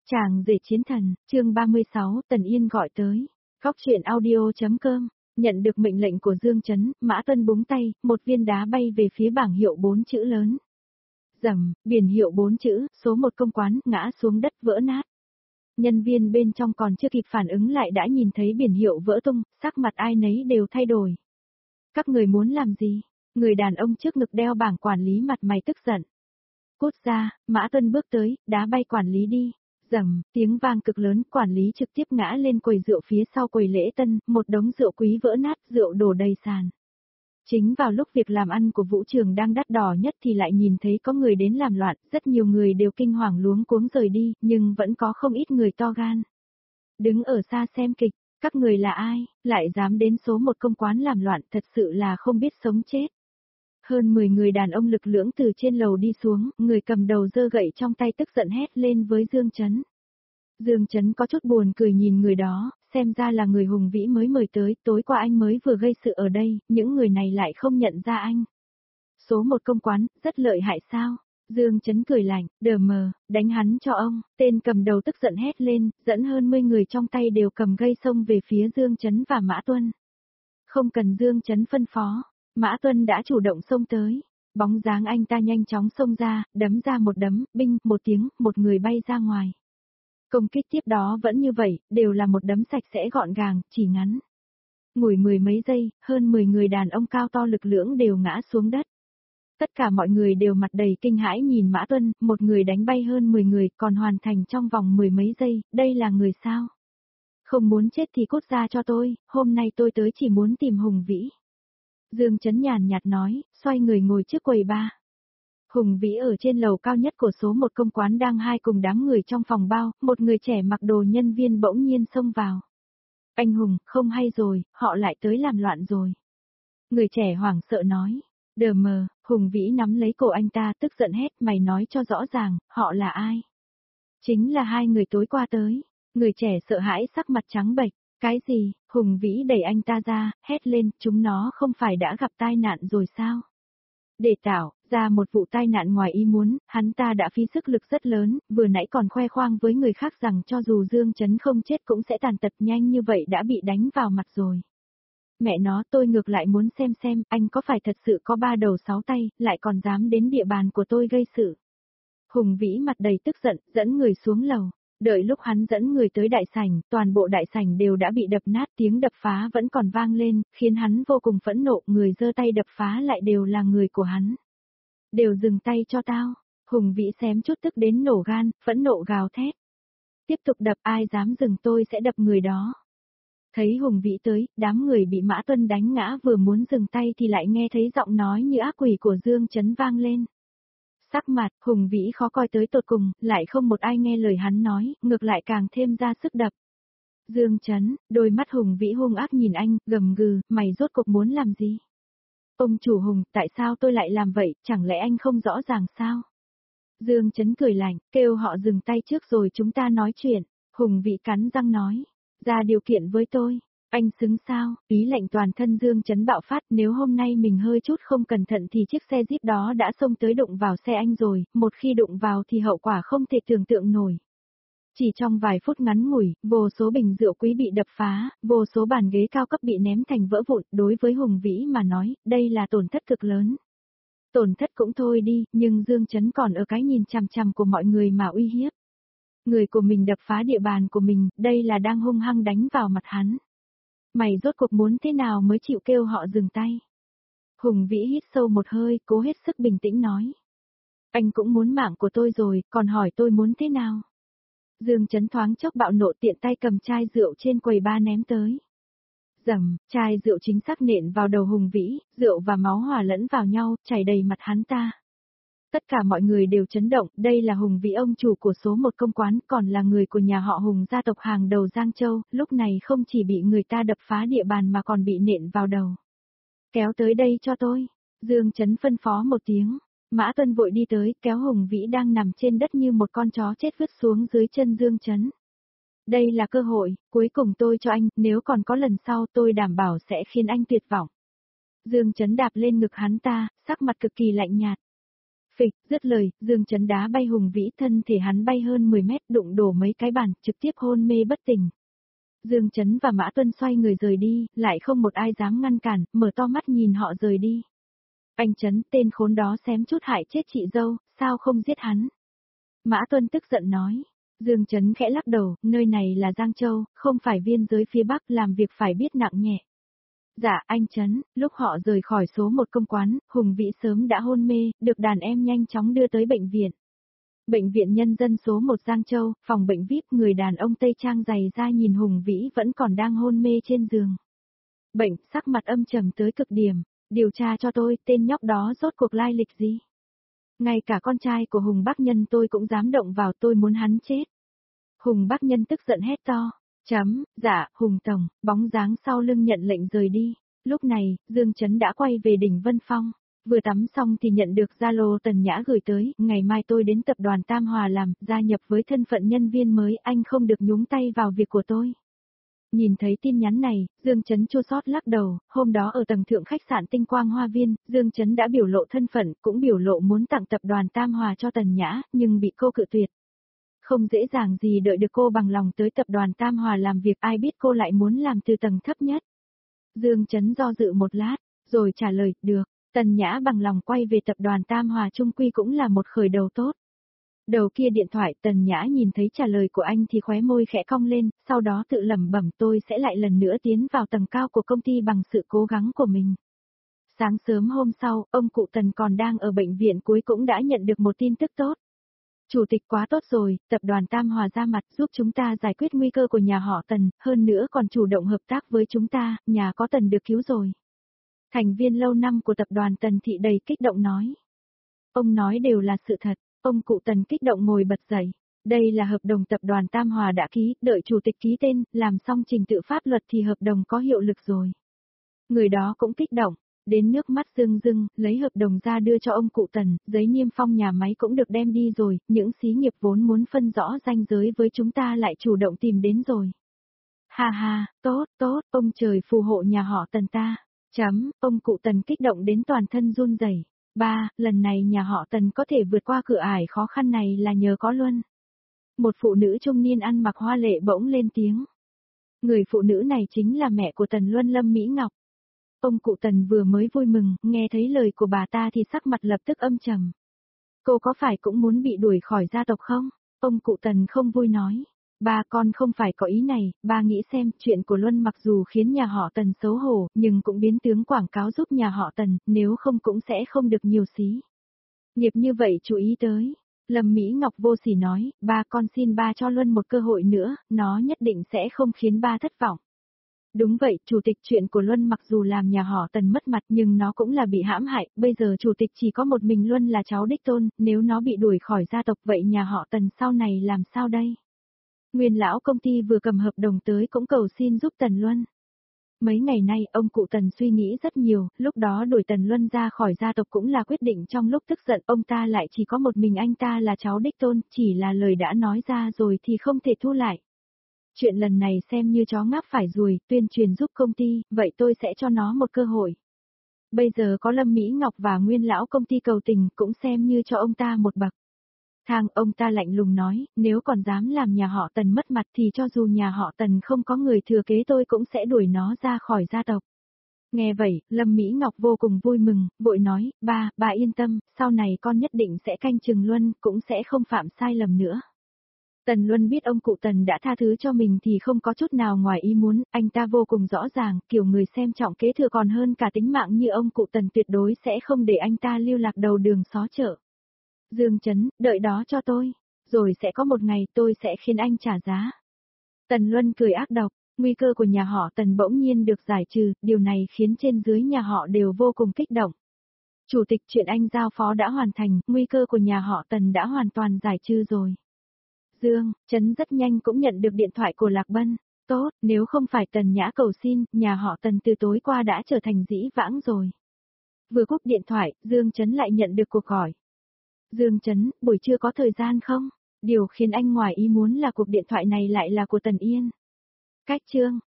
Chàng rể chiến thần, chương 36, Tần Yên gọi tới. Góc truyện audio.com, nhận được mệnh lệnh của Dương Chấn, Mã Tuân búng tay, một viên đá bay về phía bảng hiệu 4 chữ lớn. Rầm, biển hiệu 4 chữ, số 1 công quán, ngã xuống đất vỡ nát. Nhân viên bên trong còn chưa kịp phản ứng lại đã nhìn thấy biển hiệu vỡ tung, sắc mặt ai nấy đều thay đổi. Các người muốn làm gì? Người đàn ông trước ngực đeo bảng quản lý mặt mày tức giận. Cút ra, Mã Tuân bước tới, đá bay quản lý đi. Rầm, tiếng vang cực lớn, quản lý trực tiếp ngã lên quầy rượu phía sau quầy lễ tân, một đống rượu quý vỡ nát, rượu đổ đầy sàn. Chính vào lúc việc làm ăn của Vũ Trường đang đắt đỏ nhất thì lại nhìn thấy có người đến làm loạn, rất nhiều người đều kinh hoàng luống cuống rời đi, nhưng vẫn có không ít người to gan. Đứng ở xa xem kịch, các người là ai, lại dám đến số 1 công quán làm loạn, thật sự là không biết sống chết. Hơn 10 người đàn ông lực lưỡng từ trên lầu đi xuống, người cầm đầu giơ gậy trong tay tức giận hét lên với Dương Chấn. Dương Chấn có chút buồn cười nhìn người đó, xem ra là người Hùng Vĩ mới mời tới, tối qua anh mới vừa gây sự ở đây, những người này lại không nhận ra anh. Số 1 công quán, rất lợi hại sao? Dương Chấn cười lạnh, đờ mờ, đánh hắn cho ông, tên cầm đầu tức giận hét lên, dẫn hơn 10 người trong tay đều cầm gây xông về phía Dương Chấn và Mã Tuân. Không cần Dương Chấn phân phó. Mã Tuân đã chủ động xông tới, bóng dáng anh ta nhanh chóng xông ra, đấm ra một đấm, binh, một tiếng, một người bay ra ngoài. Công kích tiếp đó vẫn như vậy, đều là một đấm sạch sẽ gọn gàng, chỉ ngắn. Ngủi 10 mấy giây, hơn 10 người đàn ông cao to lực lưỡng đều ngã xuống đất. Tất cả mọi người đều mặt đầy kinh hãi nhìn Mã Tuân, một người đánh bay hơn 10 người còn hoàn thành trong vòng 10 mấy giây, đây là người sao? Không muốn chết thì cút ra cho tôi, hôm nay tôi tới chỉ muốn tìm Hùng Vĩ. Dương Chấn nhàn nhạt nói, xoay người ngồi trước quầy bar. Hùng Vĩ ở trên lầu cao nhất của số 1 công quán đang hai cùng đám người trong phòng bao, một người trẻ mặc đồ nhân viên bỗng nhiên xông vào. Anh Hùng, không hay rồi, họ lại tới làm loạn rồi. Người trẻ hoảng sợ nói, đờ mờ, Hùng Vĩ nắm lấy cổ anh ta tức giận hét, mày nói cho rõ ràng, họ là ai? Chính là hai người tối qua tới. Người trẻ sợ hãi sắc mặt trắng bệch. Cái gì? Hùng Vĩ đẩy anh ta ra, hét lên, chúng nó không phải đã gặp tai nạn rồi sao? Để tạo ra một vụ tai nạn ngoài ý muốn, hắn ta đã phí sức lực rất lớn, vừa nãy còn khoe khoang với người khác rằng cho dù Dương Chấn không chết cũng sẽ tàn tật nhanh như vậy đã bị đánh vào mặt rồi. Mẹ nó, tôi ngược lại muốn xem, anh có phải thật sự có 3 đầu 6 tay, lại còn dám đến địa bàn của tôi gây sự. Hùng Vĩ mặt đầy tức giận, dẫn người xuống lầu. Đợi lúc hắn dẫn người tới đại sảnh, toàn bộ đại sảnh đều đã bị đập nát, tiếng đập phá vẫn còn vang lên, khiến hắn vô cùng phẫn nộ, người giơ tay đập phá lại đều là người của hắn. Đều dừng tay cho tao. Hùng Vĩ xém chút tức đến nổ gan, phẫn nộ gào thét. Tiếp tục đập, ai dám dừng tôi sẽ đập người đó. Thấy Hùng Vĩ tới, đám người bị Mã Tuân đánh ngã vừa muốn dừng tay thì lại nghe thấy giọng nói như ác quỷ của Dương Chấn vang lên. Sắc mặt, Hùng Vĩ khó coi tới tột cùng, lại không một ai nghe lời hắn nói, ngược lại càng thêm ra sức đập. Dương Chấn, đôi mắt Hùng Vĩ hung ác nhìn anh, gầm gừ, mày rốt cuộc muốn làm gì? Ông chủ Hùng, tại sao tôi lại làm vậy, chẳng lẽ anh không rõ ràng sao? Dương Chấn cười lạnh, kêu họ dừng tay trước rồi chúng ta nói chuyện. Hùng Vĩ cắn răng nói, ra điều kiện với tôi. Anh xứng sao, ý lệnh toàn thân Dương Chấn bạo phát, nếu hôm nay mình hơi chút không cẩn thận thì chiếc xe Jeep đó đã xông tới đụng vào xe anh rồi, một khi đụng vào thì hậu quả không thể tưởng tượng nổi. Chỉ trong vài phút ngắn ngủi, vô số bình rượu quý bị đập phá, vô số bàn ghế cao cấp bị ném thành vỡ vụn, đối với Hùng Vĩ mà nói, đây là tổn thất cực lớn. Tổn thất cũng thôi đi, nhưng Dương Chấn còn ở cái nhìn chằm chằm của mọi người mà uy hiếp. Người của mình đập phá địa bàn của mình, đây là đang hung hăng đánh vào mặt hắn. Mày rốt cuộc muốn thế nào mới chịu kêu họ dừng tay? Hùng Vĩ hít sâu một hơi, cố hết sức bình tĩnh nói. Anh cũng muốn mạng của tôi rồi, còn hỏi tôi muốn thế nào? Dương Chấn thoáng chốc bạo nộ tiện tay cầm chai rượu trên quầy bar ném tới. Rầm, chai rượu chính xác nện vào đầu Hùng Vĩ, rượu và máu hòa lẫn vào nhau, chảy đầy mặt hắn ta. Tất cả mọi người đều chấn động, đây là Hùng Vĩ ông chủ của số 1 công quán, còn là người của nhà họ Hùng gia tộc hàng đầu Giang Châu, lúc này không chỉ bị người ta đập phá địa bàn mà còn bị nện vào đầu. Kéo tới đây cho tôi. Dương Chấn phân phó một tiếng. Mã Tuân vội đi tới, kéo Hùng Vĩ đang nằm trên đất như một con chó chết vứt xuống dưới chân Dương Chấn. Đây là cơ hội, cuối cùng tôi cho anh, nếu còn có lần sau tôi đảm bảo sẽ khiến anh tuyệt vọng. Dương Chấn đạp lên ngực hắn ta, sắc mặt cực kỳ lạnh nhạt. Phịch, dứt lời, Dương Chấn đá bay Hùng Vĩ, thân thể hắn bay hơn 10 mét, đụng đổ mấy cái bàn, trực tiếp hôn mê bất tỉnh. Dương Chấn và Mã Tuân xoay người rời đi, lại không một ai dám ngăn cản, mở to mắt nhìn họ rời đi. Anh Chấn, tên khốn đó xém chút hại chết chị dâu, sao không giết hắn? Mã Tuân tức giận nói. Dương Chấn khẽ lắc đầu, nơi này là Giang Châu, không phải biên giới phía Bắc, làm việc phải biết nặng nhẹ. Dạ, anh Chấn, lúc họ rời khỏi số 1 công quán, Hùng Vĩ sớm đã hôn mê, được đàn em nhanh chóng đưa tới bệnh viện. Bệnh viện nhân dân số 1 Giang Châu, phòng bệnh VIP, người đàn ông Tây Trang dày ra nhìn Hùng Vĩ vẫn còn đang hôn mê trên giường. Bệnh, sắc mặt âm trầm tới cực điểm, điều tra cho tôi, tên nhóc đó rốt cuộc lai lịch gì? Ngay cả con trai của Hùng Bác Nhân tôi cũng dám động vào, tôi muốn hắn chết. Hùng Bác Nhân tức giận hét to. Dạ, Hùng Tổng, bóng dáng sau lưng nhận lệnh rời đi. Lúc này, Dương Chấn đã quay về đỉnh Vân Phong. Vừa tắm xong thì nhận được Zalo Tần Nhã gửi tới, ngày mai tôi đến tập đoàn Tam Hòa làm, gia nhập với thân phận nhân viên mới, anh không được nhúng tay vào việc của tôi. Nhìn thấy tin nhắn này, Dương Chấn chua xót lắc đầu, hôm đó ở tầng thượng khách sạn Tinh Quang Hoa Viên, Dương Chấn đã biểu lộ thân phận, cũng biểu lộ muốn tặng tập đoàn Tam Hòa cho Tần Nhã, nhưng bị cô cự tuyệt. Không dễ dàng gì đợi được cô bằng lòng tới tập đoàn Tam Hòa làm việc, ai biết cô lại muốn làm từ tầng thấp nhất. Dương Chấn do dự một lát, rồi trả lời, được. Tần Nhã bằng lòng quay về tập đoàn Tam Hòa trung quy cũng là một khởi đầu tốt. Đầu kia điện thoại, Tần Nhã nhìn thấy trả lời của anh thì khóe môi khẽ cong lên, sau đó tự lẩm bẩm, tôi sẽ lại lần nữa tiến vào tầng cao của công ty bằng sự cố gắng của mình. Sáng sớm hôm sau, ông cụ Tần còn đang ở bệnh viện, cuối cũng đã nhận được một tin tức tốt. Chủ tịch, quá tốt rồi, tập đoàn Tam Hòa ra mặt giúp chúng ta giải quyết nguy cơ của nhà họ Tần, hơn nữa còn chủ động hợp tác với chúng ta, nhà có Tần được cứu rồi. Thành viên lâu năm của tập đoàn Tần Thị đầy kích động nói. Ông nói đều là sự thật, ông cụ Tần kích động ngồi bật dậy. Đây là hợp đồng tập đoàn Tam Hòa đã ký, đợi chủ tịch ký tên, làm xong trình tự pháp luật thì hợp đồng có hiệu lực rồi. Người đó cũng kích động, đến nước mắt rưng rưng, lấy hợp đồng ra đưa cho ông cụ Tần, giấy niêm phong nhà máy cũng được đem đi rồi, những xí nghiệp vốn muốn phân rõ ranh giới với chúng ta lại chủ động tìm đến rồi. Ha ha, tốt, tốt, ông trời phù hộ nhà họ Tần ta. Ông cụ Tần kích động đến toàn thân run rẩy. Lần này nhà họ Tần có thể vượt qua cửa ải khó khăn này là nhờ có Luân. Một phụ nữ trung niên ăn mặc hoa lệ bỗng lên tiếng. Người phụ nữ này chính là mẹ của Tần Luân, Lâm Mỹ Ngọc. Ông cụ Tần vừa mới vui mừng, nghe thấy lời của bà ta thì sắc mặt lập tức âm trầm. Cô có phải cũng muốn bị đuổi khỏi gia tộc không? Ông cụ Tần không vui nói. Ba con không phải có ý này, ba nghĩ xem, chuyện của Luân mặc dù khiến nhà họ Tần xấu hổ, nhưng cũng biến tướng quảng cáo giúp nhà họ Tần, nếu không cũng sẽ không được nhiều xí. Nghiệp như vậy chú ý tới. Lâm Mỹ Ngọc vô sỉ nói, ba con xin ba cho Luân một cơ hội nữa, nó nhất định sẽ không khiến ba thất vọng. Đúng vậy, chủ tịch, chuyện của Luân mặc dù làm nhà họ Tần mất mặt nhưng nó cũng là bị hãm hại, bây giờ chủ tịch chỉ có một mình Luân là cháu đích tôn, nếu nó bị đuổi khỏi gia tộc vậy nhà họ Tần sau này làm sao đây? Nguyên lão công ty vừa cầm hợp đồng tới cũng cầu xin giúp Tần Luân. Mấy ngày nay ông cụ Tần suy nghĩ rất nhiều, lúc đó đuổi Tần Luân ra khỏi gia tộc cũng là quyết định trong lúc tức giận, ông ta lại chỉ có một mình anh ta là cháu đích tôn, chỉ là lời đã nói ra rồi thì không thể thu lại. Chuyện lần này xem như chó ngáp phải ruồi, tuyên truyền giúp công ty, vậy tôi sẽ cho nó một cơ hội. Bây giờ có Lâm Mỹ Ngọc và nguyên lão công ty cầu tình cũng xem như cho ông ta một bậc. Ông ta lạnh lùng nói, nếu còn dám làm nhà họ Tần mất mặt thì cho dù nhà họ Tần không có người thừa kế tôi cũng sẽ đuổi nó ra khỏi gia tộc. Nghe vậy, Lâm Mỹ Ngọc vô cùng vui mừng, vội nói, bà yên tâm, sau này con nhất định sẽ canh chừng Luân, cũng sẽ không phạm sai lầm nữa. Tần Luân biết ông cụ Tần đã tha thứ cho mình thì không có chút nào ngoài ý muốn, anh ta vô cùng rõ ràng, kiểu người xem trọng kế thừa còn hơn cả tính mạng như ông cụ Tần tuyệt đối sẽ không để anh ta lưu lạc đầu đường xó chợ. Dương Chấn, đợi đó cho tôi, rồi sẽ có một ngày tôi sẽ khiến anh trả giá. Tần Luân cười ác độc, nguy cơ của nhà họ Tần bỗng nhiên được giải trừ, điều này khiến trên dưới nhà họ đều vô cùng kích động. Chủ tịch, chuyện anh giao phó đã hoàn thành, nguy cơ của nhà họ Tần đã hoàn toàn giải trừ rồi. Dương Chấn rất nhanh cũng nhận được điện thoại của Lạc Bân. Tốt, nếu không phải Tần Nhã cầu xin, nhà họ Tần từ tối qua đã trở thành dĩ vãng rồi. Vừa cúp điện thoại, Dương Chấn lại nhận được cuộc gọi. Dương Chấn, buổi trưa có thời gian không? Điều khiến anh ngoài ý muốn là cuộc điện thoại này lại là của Tần Yên. Cách chương